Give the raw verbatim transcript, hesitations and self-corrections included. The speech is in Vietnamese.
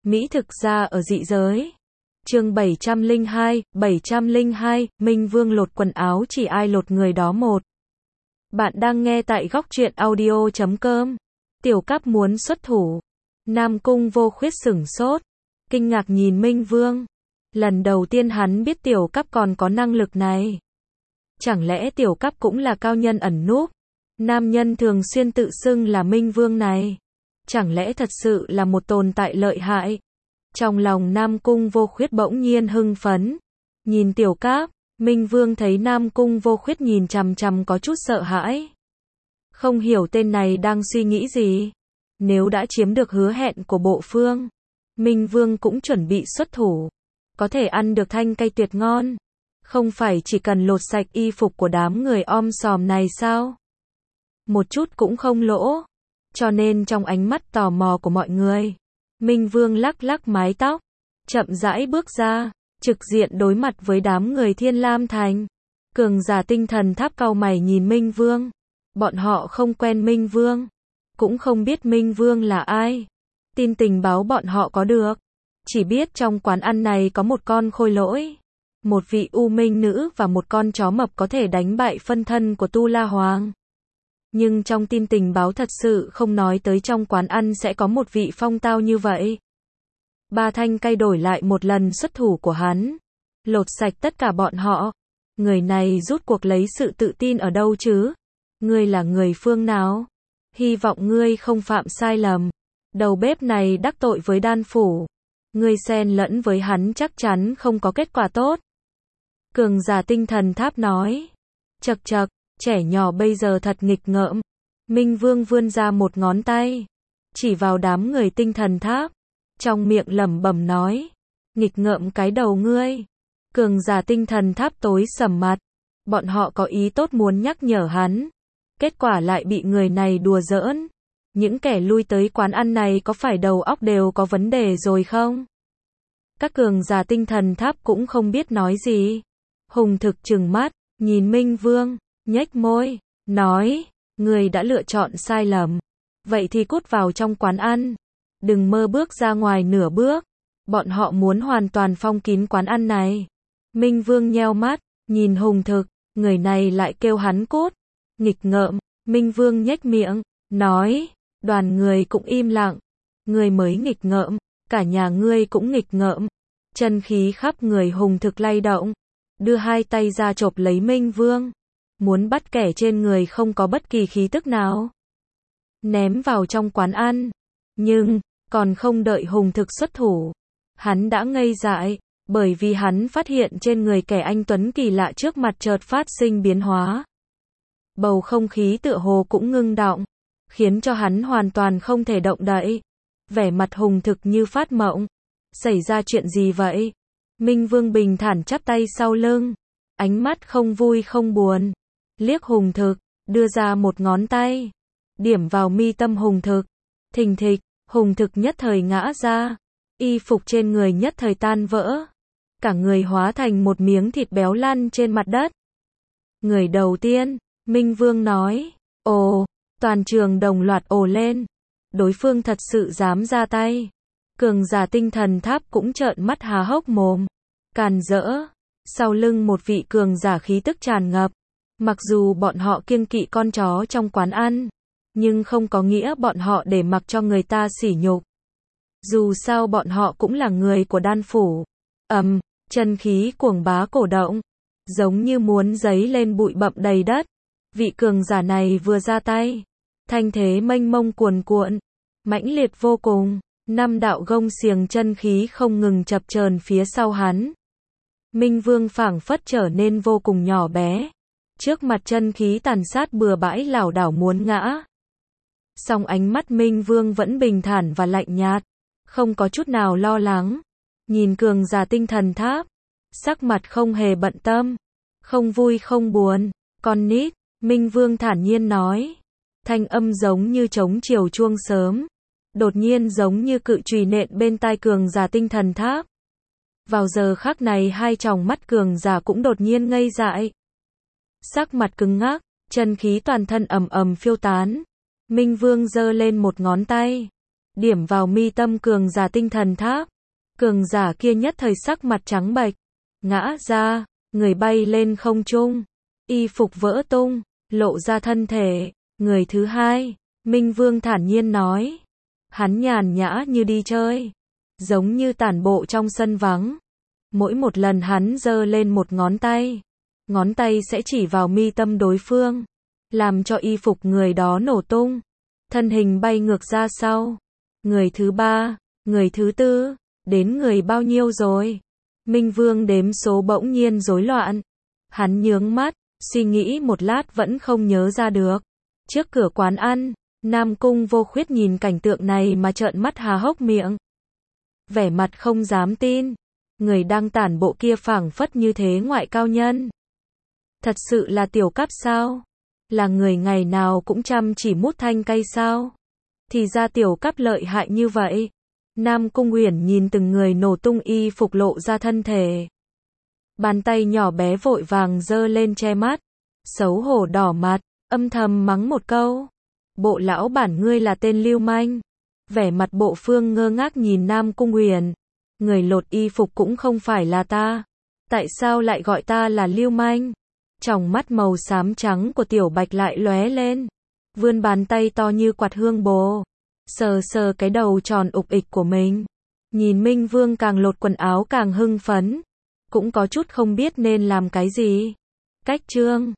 Mỹ thực ra ở dị giới. Chương bảy trăm lẻ hai, bảy trăm lẻ hai, Minh Vương lột quần áo chỉ ai lột người đó một. Bạn đang nghe tại góc truyện audio chấm com. Tiểu Cáp muốn xuất thủ. Nam Cung Vô Khuyết sửng sốt, kinh ngạc nhìn Minh Vương. Lần đầu tiên hắn biết Tiểu Cáp còn có năng lực này. Chẳng lẽ Tiểu Cáp cũng là cao nhân ẩn núp? Nam nhân thường xuyên tự xưng là Minh Vương này. Chẳng lẽ thật sự là một tồn tại lợi hại? Trong lòng Nam Cung Vô Khuyết bỗng nhiên hưng phấn. Nhìn Tiểu Cáp, Minh Vương thấy Nam Cung Vô Khuyết nhìn chằm chằm có chút sợ hãi. Không hiểu tên này đang suy nghĩ gì. Nếu đã chiếm được hứa hẹn của bộ phương, Minh Vương cũng chuẩn bị xuất thủ. Có thể ăn được thanh cây tuyệt ngon. Không phải chỉ cần lột sạch y phục của đám người om sòm này sao? Một chút cũng không lỗ. Cho nên trong ánh mắt tò mò của mọi người, Minh Vương lắc lắc mái tóc, chậm rãi bước ra, trực diện đối mặt với đám người Thiên Lam Thành. Cường giả tinh thần tháp cau mày nhìn Minh Vương. Bọn họ không quen Minh Vương, cũng không biết Minh Vương là ai. Tin tình báo bọn họ có được, chỉ biết trong quán ăn này có một con khôi lỗi, một vị u minh nữ và một con chó mập có thể đánh bại phân thân của Tu La Hoàng. Nhưng trong tin tình báo thật sự không nói tới trong quán ăn sẽ có một vị phong tao như vậy. Ba thanh cây đổi lại một lần xuất thủ của hắn, lột sạch tất cả bọn họ. Người này rút cuộc lấy sự tự tin ở đâu chứ? Ngươi là người phương nào? Hy vọng ngươi không phạm sai lầm. Đầu bếp này đắc tội với đan phủ. Ngươi xen lẫn với hắn chắc chắn không có kết quả tốt. Cường giả tinh thần tháp nói. Chậc chậc, trẻ nhỏ bây giờ thật nghịch ngợm. Minh Vương vươn ra một ngón tay, chỉ vào đám người tinh thần tháp, trong miệng lẩm bẩm nói. Nghịch ngợm cái đầu ngươi. Cường giả tinh thần tháp tối sầm mặt. Bọn họ có ý tốt muốn nhắc nhở hắn. Kết quả lại bị người này đùa giỡn. Những kẻ lui tới quán ăn này có phải đầu óc đều có vấn đề rồi không? Các cường giả tinh thần tháp cũng không biết nói gì. Hùng Thực trừng mắt, nhìn Minh Vương, nhếch môi, nói, người đã lựa chọn sai lầm. Vậy thì cút vào trong quán ăn. Đừng mơ bước ra ngoài nửa bước. Bọn họ muốn hoàn toàn phong kín quán ăn này. Minh Vương nheo mắt, nhìn Hùng Thực, người này lại kêu hắn cút. Nghịch ngợm, Minh Vương nhếch miệng, nói, đoàn người cũng im lặng. Ngươi mới nghịch ngợm, cả nhà ngươi cũng nghịch ngợm. Chân khí khắp người Hùng Thực lay động, đưa hai tay ra chộp lấy Minh Vương, muốn bắt kẻ trên người không có bất kỳ khí tức nào, ném vào trong quán ăn. Nhưng, còn không đợi Hùng Thực xuất thủ, hắn đã ngây dại, bởi vì hắn phát hiện trên người kẻ anh tuấn kỳ lạ trước mặt chợt phát sinh biến hóa. Bầu không khí tựa hồ cũng ngưng đọng, khiến cho hắn hoàn toàn không thể động đậy. Vẻ mặt Hùng Thực như phát mộng. Xảy ra chuyện gì vậy? Minh Vương bình thản chắp tay sau lưng, ánh mắt không vui không buồn, liếc Hùng Thực, đưa ra một ngón tay, điểm vào mi tâm Hùng Thực. Thình thịch, Hùng Thực nhất thời ngã ra, y phục trên người nhất thời tan vỡ, cả người hóa thành một miếng thịt béo lăn trên mặt đất. Người đầu tiên, Minh Vương nói. Ồ, toàn trường đồng loạt ồ lên. Đối phương thật sự dám ra tay. Cường giả tinh thần tháp cũng trợn mắt há hốc mồm. Càn rỡ. Sau lưng một vị cường giả khí tức tràn ngập. Mặc dù bọn họ kiêng kỵ con chó trong quán ăn, nhưng không có nghĩa bọn họ để mặc cho người ta sỉ nhục. Dù sao bọn họ cũng là người của đan phủ. Ầm, chân khí cuồng bá cổ động, giống như muốn giấy lên bụi bặm đầy đất. Vị cường giả này vừa ra tay, thanh thế mênh mông cuồn cuộn, mãnh liệt vô cùng. Năm đạo gông xiềng chân khí không ngừng chập chờn phía sau hắn. Minh Vương phảng phất trở nên vô cùng nhỏ bé. Trước mặt chân khí tàn sát bừa bãi lảo đảo muốn ngã. Song ánh mắt Minh Vương vẫn bình thản và lạnh nhạt, không có chút nào lo lắng. Nhìn cường giả tinh thần tháp, sắc mặt không hề bận tâm, không vui không buồn. Con nít, Minh Vương thản nhiên nói. Thanh âm giống như trống chiều chuông sớm, đột nhiên giống như cự chùy nện bên tai cường giả tinh thần tháp. Vào giờ khắc này hai tròng mắt cường giả cũng đột nhiên ngây dại. Sắc mặt cứng ngắc, chân khí toàn thân ầm ầm phiêu tán. Minh Vương giơ lên một ngón tay, điểm vào mi tâm cường giả tinh thần tháp. Cường giả kia nhất thời sắc mặt trắng bệch, ngã ra, người bay lên không trung, y phục vỡ tung, lộ ra thân thể. Người thứ hai, Minh Vương thản nhiên nói. Hắn nhàn nhã như đi chơi, giống như tản bộ trong sân vắng. Mỗi một lần hắn giơ lên một ngón tay, ngón tay sẽ chỉ vào mi tâm đối phương, làm cho y phục người đó nổ tung, thân hình bay ngược ra sau. Người thứ ba, người thứ tư, đến người bao nhiêu rồi? Minh Vương đếm số bỗng nhiên rối loạn. Hắn nhướng mắt, suy nghĩ một lát vẫn không nhớ ra được. Trước cửa quán ăn, Nam Cung Vô Khuyết nhìn cảnh tượng này mà trợn mắt há hốc miệng. Vẻ mặt không dám tin. Người đang tản bộ kia phảng phất như thế ngoại cao nhân. Thật sự là Tiểu Cáp sao? Là người ngày nào cũng chăm chỉ mút thanh cây sao? Thì ra Tiểu Cáp lợi hại như vậy. Nam Cung Uyển nhìn từng người nổ tung y phục lộ ra thân thể. Bàn tay nhỏ bé vội vàng giơ lên che mắt. Xấu hổ đỏ mặt, âm thầm mắng một câu. Bộ lão bản ngươi là tên lưu manh. Vẻ mặt Bộ Phương ngơ ngác nhìn Nam Cung Uyển. Người lột y phục cũng không phải là ta. Tại sao lại gọi ta là lưu manh? Tròng mắt màu xám trắng của Tiểu Bạch lại lóe lên. Vươn bàn tay to như quạt hương bồ. Sờ sờ cái đầu tròn ục ịch của mình. Nhìn Minh Vương càng lột quần áo càng hưng phấn. Cũng có chút không biết nên làm cái gì. Cách chương